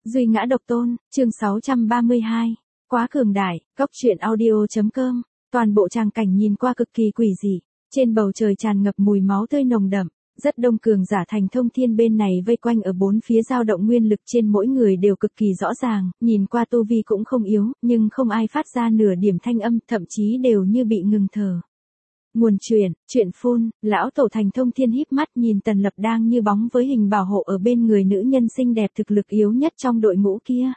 Duy ngã độc tôn, chương 632. Quá cường đại, góc truyện audio.com. Toàn bộ tràng cảnh nhìn qua cực kỳ quỷ dị. Trên bầu trời tràn ngập mùi máu tươi nồng đậm. Rất đông cường giả thành thông thiên bên này vây quanh ở bốn phía dao động nguyên lực trên mỗi người đều cực kỳ rõ ràng. Nhìn qua tu vi cũng không yếu, nhưng không ai phát ra nửa điểm thanh âm, thậm chí đều như bị ngừng thở. Nguồn chuyện phun, lão tổ thành thông thiên híp mắt nhìn Tần Lập đang như bóng với hình bảo hộ ở bên người nữ nhân xinh đẹp thực lực yếu nhất trong đội ngũ kia.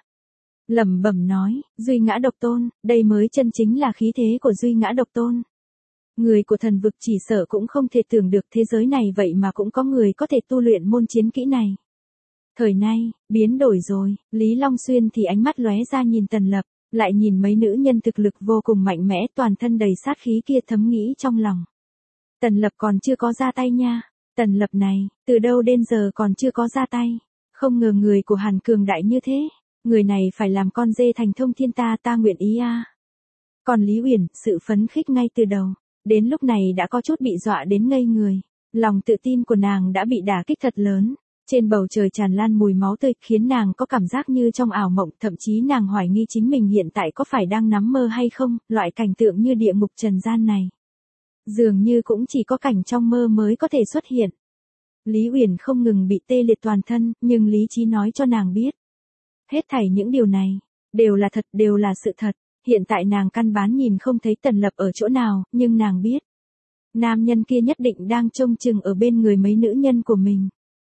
Lẩm bẩm nói, Duy ngã độc tôn, đây mới chân chính là khí thế của Duy ngã độc tôn. Người của thần vực chỉ sợ cũng không thể tưởng được thế giới này vậy mà cũng có người có thể tu luyện môn chiến kỹ này. Thời nay, biến đổi rồi, Lý Long Xuyên thì ánh mắt lóe ra nhìn Tần Lập. Lại nhìn mấy nữ nhân thực lực vô cùng mạnh mẽ toàn thân đầy sát khí kia thấm nghĩ trong lòng. Tần Lập còn chưa có ra tay nha. Tần Lập này, từ đâu đến giờ còn chưa có ra tay. Không ngờ người của Hàn cường đại như thế. Người này phải làm con dê thành thông thiên ta nguyện ý a. Còn Lý Uyển, sự phấn khích ngay từ đầu. Đến lúc này đã có chút bị dọa đến ngây người. Lòng tự tin của nàng đã bị đả kích thật lớn. Trên bầu trời tràn lan mùi máu tươi khiến nàng có cảm giác như trong ảo mộng, thậm chí nàng hoài nghi chính mình hiện tại có phải đang nằm mơ hay không, loại cảnh tượng như địa ngục trần gian này. Dường như cũng chỉ có cảnh trong mơ mới có thể xuất hiện. Lý Uyển không ngừng bị tê liệt toàn thân, nhưng lý trí nói cho nàng biết. Hết thảy những điều này, đều là thật, đều là sự thật. Hiện tại nàng căn bản nhìn không thấy Tần Lập ở chỗ nào, nhưng nàng biết. Nam nhân kia nhất định đang trông chừng ở bên người mấy nữ nhân của mình.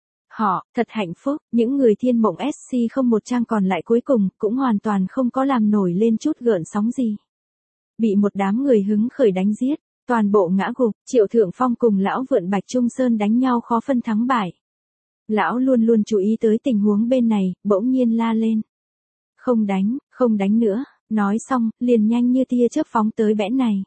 Họ, thật hạnh phúc, những người thiên mộng SC01 trang còn lại cuối cùng, cũng hoàn toàn không có làm nổi lên chút gợn sóng gì. Bị một đám người hứng khởi đánh giết, toàn bộ ngã gục, Triệu Thượng Phong cùng lão vượn Bạch Trung Sơn đánh nhau khó phân thắng bại. Lão luôn luôn chú ý tới tình huống bên này, bỗng nhiên la lên. Không đánh nữa, nói xong, liền nhanh như tia chớp phóng tới bẽn này.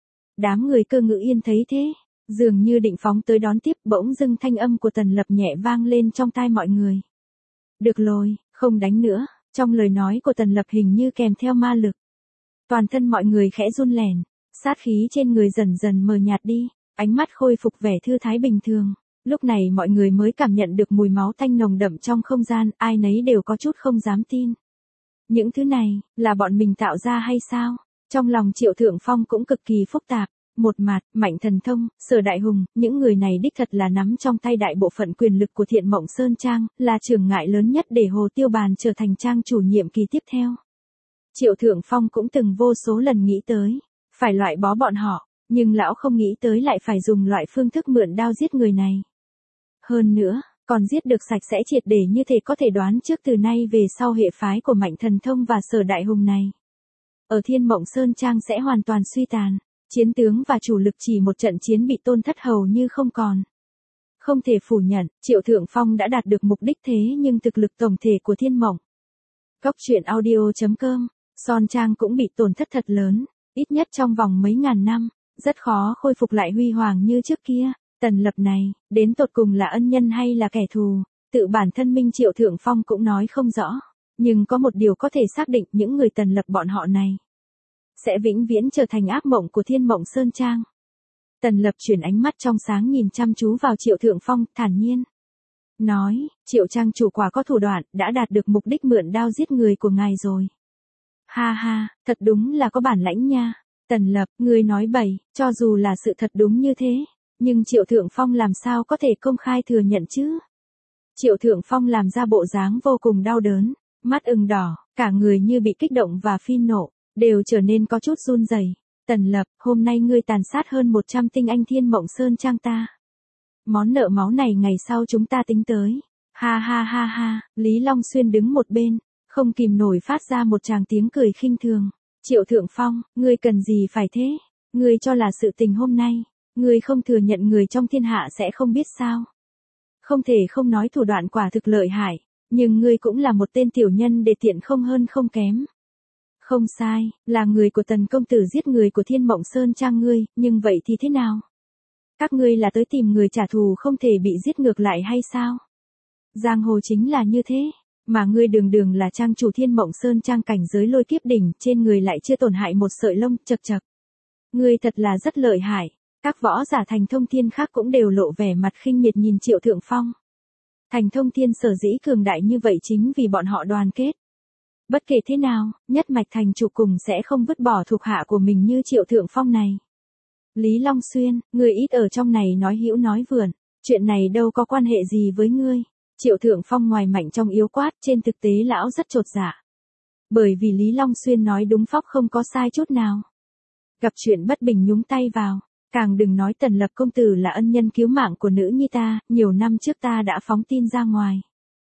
Đám người Cơ Ngữ Yên thấy thế. Dường như định phóng tới đón tiếp, bỗng dưng thanh âm của Tần Lập nhẹ vang lên trong tai mọi người. Được rồi, không đánh nữa, trong lời nói của Tần Lập hình như kèm theo ma lực. Toàn thân mọi người khẽ run lèn, sát khí trên người dần dần mờ nhạt đi, ánh mắt khôi phục vẻ thư thái bình thường. Lúc này mọi người mới cảm nhận được mùi máu tanh nồng đậm trong không gian, ai nấy đều có chút không dám tin. Những thứ này, là bọn mình tạo ra hay sao? Trong lòng Triệu Thượng Phong cũng cực kỳ phức tạp. Một mặt, Mạnh Thần Thông, Sở Đại Hùng, những người này đích thật là nắm trong tay đại bộ phận quyền lực của Thiện Mộng Sơn Trang, là chướng ngại lớn nhất để Hồ Tiêu Bàn trở thành trang chủ nhiệm kỳ tiếp theo. Triệu Thượng Phong cũng từng vô số lần nghĩ tới, phải loại bỏ bọn họ, nhưng lão không nghĩ tới lại phải dùng loại phương thức mượn đao giết người này. Hơn nữa, còn giết được sạch sẽ triệt để như thế có thể đoán trước từ nay về sau hệ phái của Mạnh Thần Thông và Sở Đại Hùng này. Ở Thiên Mộng Sơn Trang sẽ hoàn toàn suy tàn. Chiến tướng và chủ lực chỉ một trận chiến bị tổn thất hầu như không còn. Không thể phủ nhận, Triệu Thượng Phong đã đạt được mục đích thế nhưng thực lực tổng thể của Thiên Mộng. Góc truyện audio.com, Son Trang cũng bị tổn thất thật lớn, ít nhất trong vòng mấy ngàn năm, rất khó khôi phục lại huy hoàng như trước kia. Tần Lập này, đến tột cùng là ân nhân hay là kẻ thù, tự bản thân Minh Triệu Thượng Phong cũng nói không rõ. Nhưng có một điều có thể xác định, những người Tần Lập bọn họ này sẽ vĩnh viễn trở thành ác mộng của Thiên Mộng Sơn Trang. Tần Lập chuyển ánh mắt trong sáng nhìn chăm chú vào Triệu Thượng Phong, thản nhiên. Nói, Triệu Trang chủ quả có thủ đoạn, đã đạt được mục đích mượn đao giết người của ngài rồi. Ha ha, thật đúng là có bản lãnh nha. Tần Lập, ngươi nói bậy, cho dù là sự thật đúng như thế, nhưng Triệu Thượng Phong làm sao có thể công khai thừa nhận chứ? Triệu Thượng Phong làm ra bộ dáng vô cùng đau đớn, mắt ửng đỏ, cả người như bị kích động và phi nộ. Đều trở nên có chút run rẩy. Tần Lập, hôm nay ngươi tàn sát hơn 100 tinh anh Thiên Mộng Sơn Trang ta. Món nợ máu này ngày sau chúng ta tính tới. Ha ha ha ha, Lý Long Xuyên đứng một bên, không kìm nổi phát ra một tràng tiếng cười khinh thường. Triệu Thượng Phong, ngươi cần gì phải thế? Ngươi cho là sự tình hôm nay, ngươi không thừa nhận người trong thiên hạ sẽ không biết sao? Không thể không nói thủ đoạn quả thực lợi hại, nhưng ngươi cũng là một tên tiểu nhân để tiện không hơn không kém. Không sai, là người của Tần công tử giết người của Thiên Mộng Sơn Trang ngươi, nhưng vậy thì thế nào? Các ngươi là tới tìm người trả thù không thể bị giết ngược lại hay sao? Giang hồ chính là như thế, mà ngươi đường là trang chủ Thiên Mộng Sơn Trang cảnh giới lôi kiếp đỉnh, trên người lại chưa tổn hại một sợi lông, chậc chậc. Ngươi thật là rất lợi hại. Các võ giả thành thông thiên khác cũng đều lộ vẻ mặt khinh miệt nhìn Triệu Thượng Phong. Thành Thông Thiên sở dĩ cường đại như vậy chính vì bọn họ đoàn kết. Bất kể thế nào, nhất mạch thành chủ cùng sẽ không vứt bỏ thuộc hạ của mình như Triệu Thượng Phong này. Lý Long Xuyên, ngươi ít ở trong này nói hữu nói vượn, chuyện này đâu có quan hệ gì với ngươi. Triệu Thượng Phong ngoài mạnh trong yếu quát, trên thực tế lão rất chột dạ. Bởi vì Lý Long Xuyên nói đúng phóc không có sai chút nào. Gặp chuyện bất bình nhúng tay vào, càng đừng nói Tần Lập công tử là ân nhân cứu mạng của nữ nhi ta, nhiều năm trước ta đã phóng tin ra ngoài.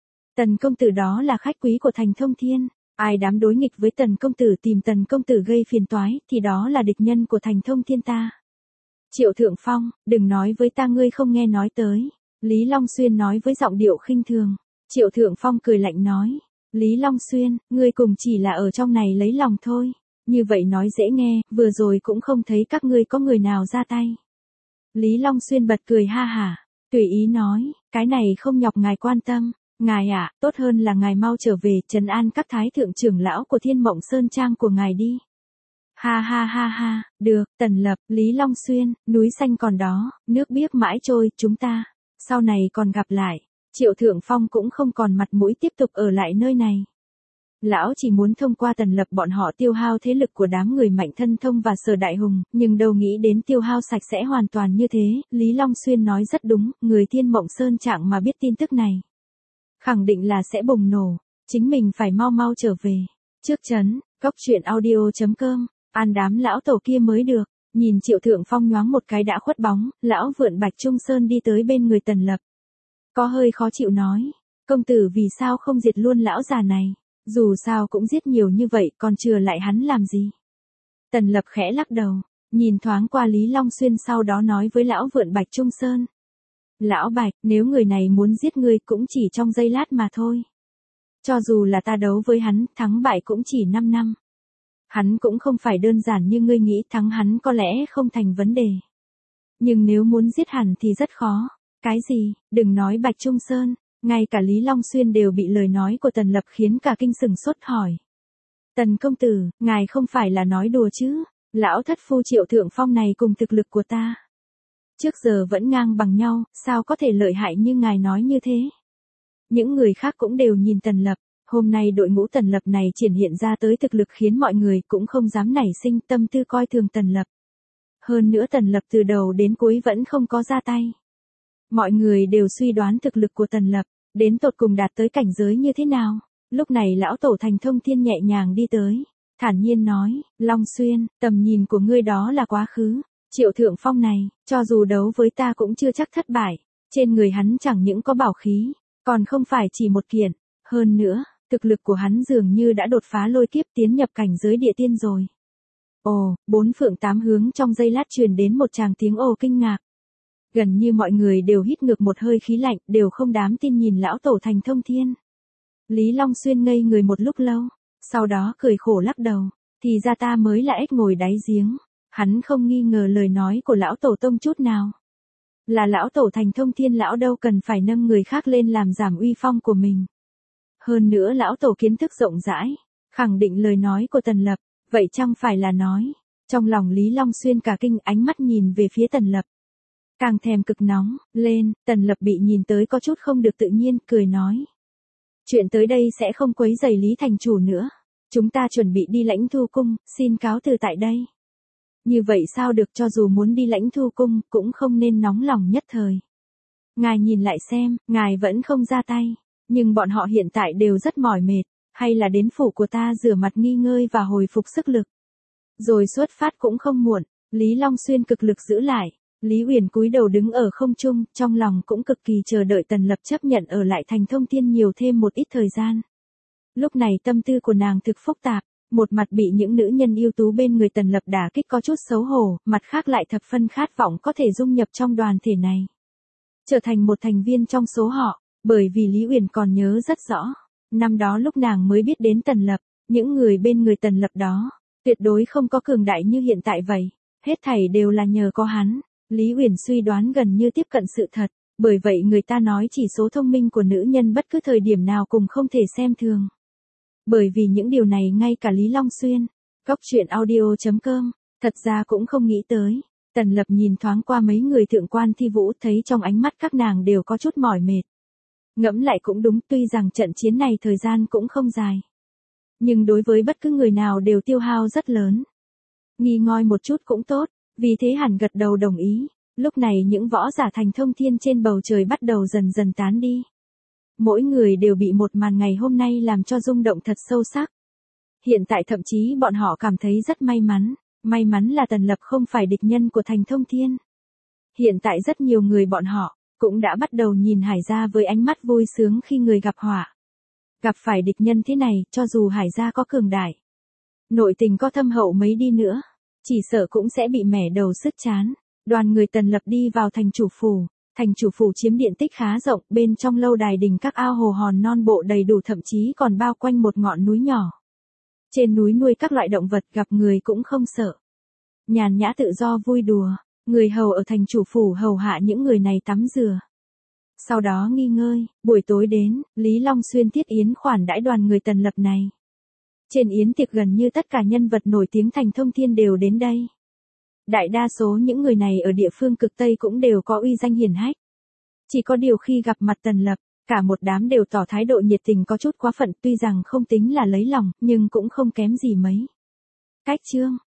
Tần công tử đó là khách quý của Thành Thông Thiên, ai dám đối nghịch với Tần công tử tìm Tần công tử gây phiền toái thì đó là địch nhân của Thành Thông Thiên ta. Triệu Thượng Phong, đừng nói với ta ngươi không nghe nói tới. Lý Long Xuyên nói với giọng điệu khinh thường. Triệu Thượng Phong cười lạnh nói. Lý Long Xuyên, ngươi cùng chỉ là ở trong này lấy lòng thôi. Như vậy nói dễ nghe, vừa rồi cũng không thấy các ngươi có người nào ra tay. Lý Long Xuyên bật cười ha hả, tùy ý nói, cái này không nhọc ngài quan tâm. Ngài ạ, tốt hơn là ngài mau trở về trấn an các thái thượng trưởng lão của Thiên Mộng Sơn Trang của ngài đi. Ha ha ha ha, được, Tần Lập, Lý Long Xuyên, núi xanh còn đó, nước biếc mãi trôi, chúng ta, sau này còn gặp lại. Triệu Thượng Phong cũng không còn mặt mũi tiếp tục ở lại nơi này. Lão chỉ muốn thông qua Tần Lập bọn họ tiêu hao thế lực của đám người Mạnh Thân Thông và Sở Đại Hùng, nhưng đâu nghĩ đến tiêu hao sạch sẽ hoàn toàn như thế. Lý Long Xuyên nói rất đúng, người Thiên Mộng Sơn Trạng mà biết tin tức này, khẳng định là sẽ bùng nổ, chính mình phải mau mau trở về. Trước trấn, goctruyện.audio.com, an đám lão tổ kia mới được. Nhìn Triệu Thượng Phong nhoáng một cái đã khuất bóng, lão vượn Bạch Trung Sơn đi tới bên người Tần Lập. Có hơi khó chịu nói, công tử vì sao không diệt luôn lão già này, dù sao cũng giết nhiều như vậy còn chừa lại hắn làm gì. Tần Lập khẽ lắc đầu, nhìn thoáng qua Lý Long Xuyên sau đó nói với lão vượn Bạch Trung Sơn. Lão Bạch, nếu người này muốn giết ngươi cũng chỉ trong giây lát mà thôi. Cho dù là ta đấu với hắn, thắng bại cũng chỉ 5 năm. Hắn cũng không phải đơn giản như ngươi nghĩ, thắng hắn có lẽ không thành vấn đề. Nhưng nếu muốn giết hẳn thì rất khó. Cái gì, đừng nói Bạch Trung Sơn, ngay cả Lý Long Xuyên đều bị lời nói của Tần Lập khiến cả kinh sửng sốt hỏi. Tần công tử, ngài không phải là nói đùa chứ, lão thất phu Triệu Thượng Phong này cùng thực lực của ta. Trước giờ vẫn ngang bằng nhau, sao có thể lợi hại như ngài nói như thế. Những người khác cũng đều nhìn Tần Lập, hôm nay đội ngũ Tần Lập này triển hiện ra tới thực lực khiến mọi người cũng không dám nảy sinh tâm tư coi thường Tần Lập. Hơn nữa Tần Lập từ đầu đến cuối vẫn không có ra tay. Mọi người đều suy đoán thực lực của Tần Lập, đến tột cùng đạt tới cảnh giới như thế nào. Lúc này lão tổ Thành Thông Thiên nhẹ nhàng đi tới, thản nhiên nói, Long Xuyên, tầm nhìn của ngươi đó là quá khứ. Triệu Thượng Phong này, cho dù đấu với ta cũng chưa chắc thất bại. Trên người hắn chẳng những có bảo khí, còn không phải chỉ một kiện. Hơn nữa, thực lực của hắn dường như đã đột phá lôi kiếp tiến nhập cảnh giới địa tiên rồi. Ồ, bốn phượng tám hướng trong giây lát truyền đến một tràng tiếng ồ kinh ngạc. Gần như mọi người đều hít ngược một hơi khí lạnh, đều không dám tin nhìn lão tổ Thành Thông Thiên. Lý Long Xuyên ngây người một lúc lâu, sau đó cười khổ lắc đầu, thì ra ta mới là ếch ngồi đáy giếng. Hắn không nghi ngờ lời nói của lão tổ tông chút nào. Là lão tổ Thành Thông Thiên lão đâu cần phải nâng người khác lên làm giảm uy phong của mình. Hơn nữa lão tổ kiến thức rộng rãi, khẳng định lời nói của Tần Lập, vậy chẳng phải là nói. Trong lòng Lý Long Xuyên cả kinh, ánh mắt nhìn về phía Tần Lập. Càng thèm cực nóng, lên, Tần Lập bị nhìn tới có chút không được tự nhiên, cười nói. Chuyện tới đây sẽ không quấy rầy Lý thành chủ nữa. Chúng ta chuẩn bị đi Lãnh Thu Cung, xin cáo từ tại đây. Như vậy sao được, cho dù muốn đi Lãnh Thu Cung, cũng không nên nóng lòng nhất thời. Ngài nhìn lại xem, ngài vẫn không ra tay. Nhưng bọn họ hiện tại đều rất mỏi mệt, hay là đến phủ của ta rửa mặt nghỉ ngơi và hồi phục sức lực. Rồi xuất phát cũng không muộn. Lý Long Xuyên cực lực giữ lại. Lý Uyển cúi đầu đứng ở không trung, trong lòng cũng cực kỳ chờ đợi Tần Lập chấp nhận ở lại Thành Thông Thiên nhiều thêm một ít thời gian. Lúc này tâm tư của nàng thực phức tạp, một mặt bị những nữ nhân ưu tú bên người Tần Lập đả kích có chút xấu hổ, mặt khác lại thập phân khát vọng có thể dung nhập trong đoàn thể này. Trở thành một thành viên trong số họ, bởi vì Lý Uyển còn nhớ rất rõ. Năm đó lúc nàng mới biết đến Tần Lập, những người bên người Tần Lập đó, tuyệt đối không có cường đại như hiện tại vậy. Hết thảy đều là nhờ có hắn. Lý Uyển suy đoán gần như tiếp cận sự thật, bởi vậy người ta nói chỉ số thông minh của nữ nhân bất cứ thời điểm nào cũng không thể xem thường. Bởi vì những điều này ngay cả Lý Long Xuyên, goctruyện.audio.com, thật ra cũng không nghĩ tới. Tần Lập nhìn thoáng qua mấy người thượng quan thi vũ, thấy trong ánh mắt các nàng đều có chút mỏi mệt. Ngẫm lại cũng đúng, tuy rằng trận chiến này thời gian cũng không dài. Nhưng đối với bất cứ người nào đều tiêu hao rất lớn. Nghi ngơi một chút cũng tốt, vì thế hẳn gật đầu đồng ý. Lúc này những võ giả thành thông thiên trên bầu trời bắt đầu dần dần tán đi. Mỗi người đều bị một màn ngày hôm nay làm cho rung động thật sâu sắc. Hiện tại thậm chí bọn họ cảm thấy rất may mắn là Tần Lập không phải địch nhân của thành thông thiên. Hiện tại rất nhiều người bọn họ cũng đã bắt đầu nhìn Hải gia với ánh mắt vui sướng khi người gặp họa. Gặp phải địch nhân thế này, cho dù Hải gia có cường đại, nội tình có thâm hậu mấy đi nữa, chỉ sợ cũng sẽ bị mẻ đầu sứt chán. Đoàn người Tần Lập đi vào thành chủ phủ. Thành chủ phủ chiếm diện tích khá rộng, bên trong lâu đài đình các ao hồ hòn non bộ đầy đủ, thậm chí còn bao quanh một ngọn núi nhỏ. Trên núi nuôi các loại động vật, gặp người cũng không sợ. Nhàn nhã tự do vui đùa, người hầu ở thành chủ phủ hầu hạ những người này tắm rửa. Sau đó nghỉ ngơi, buổi tối đến, Lý Long Xuyên thiết yến khoản đãi đoàn người Tần Lập này. Trên yến tiệc gần như tất cả nhân vật nổi tiếng thành thông thiên đều đến đây. Đại đa số những người này ở địa phương cực Tây cũng đều có uy danh hiển hách. Chỉ có điều khi gặp mặt Tần Lập, cả một đám đều tỏ thái độ nhiệt tình có chút quá phận, tuy rằng không tính là lấy lòng, nhưng cũng không kém gì mấy. Cách chương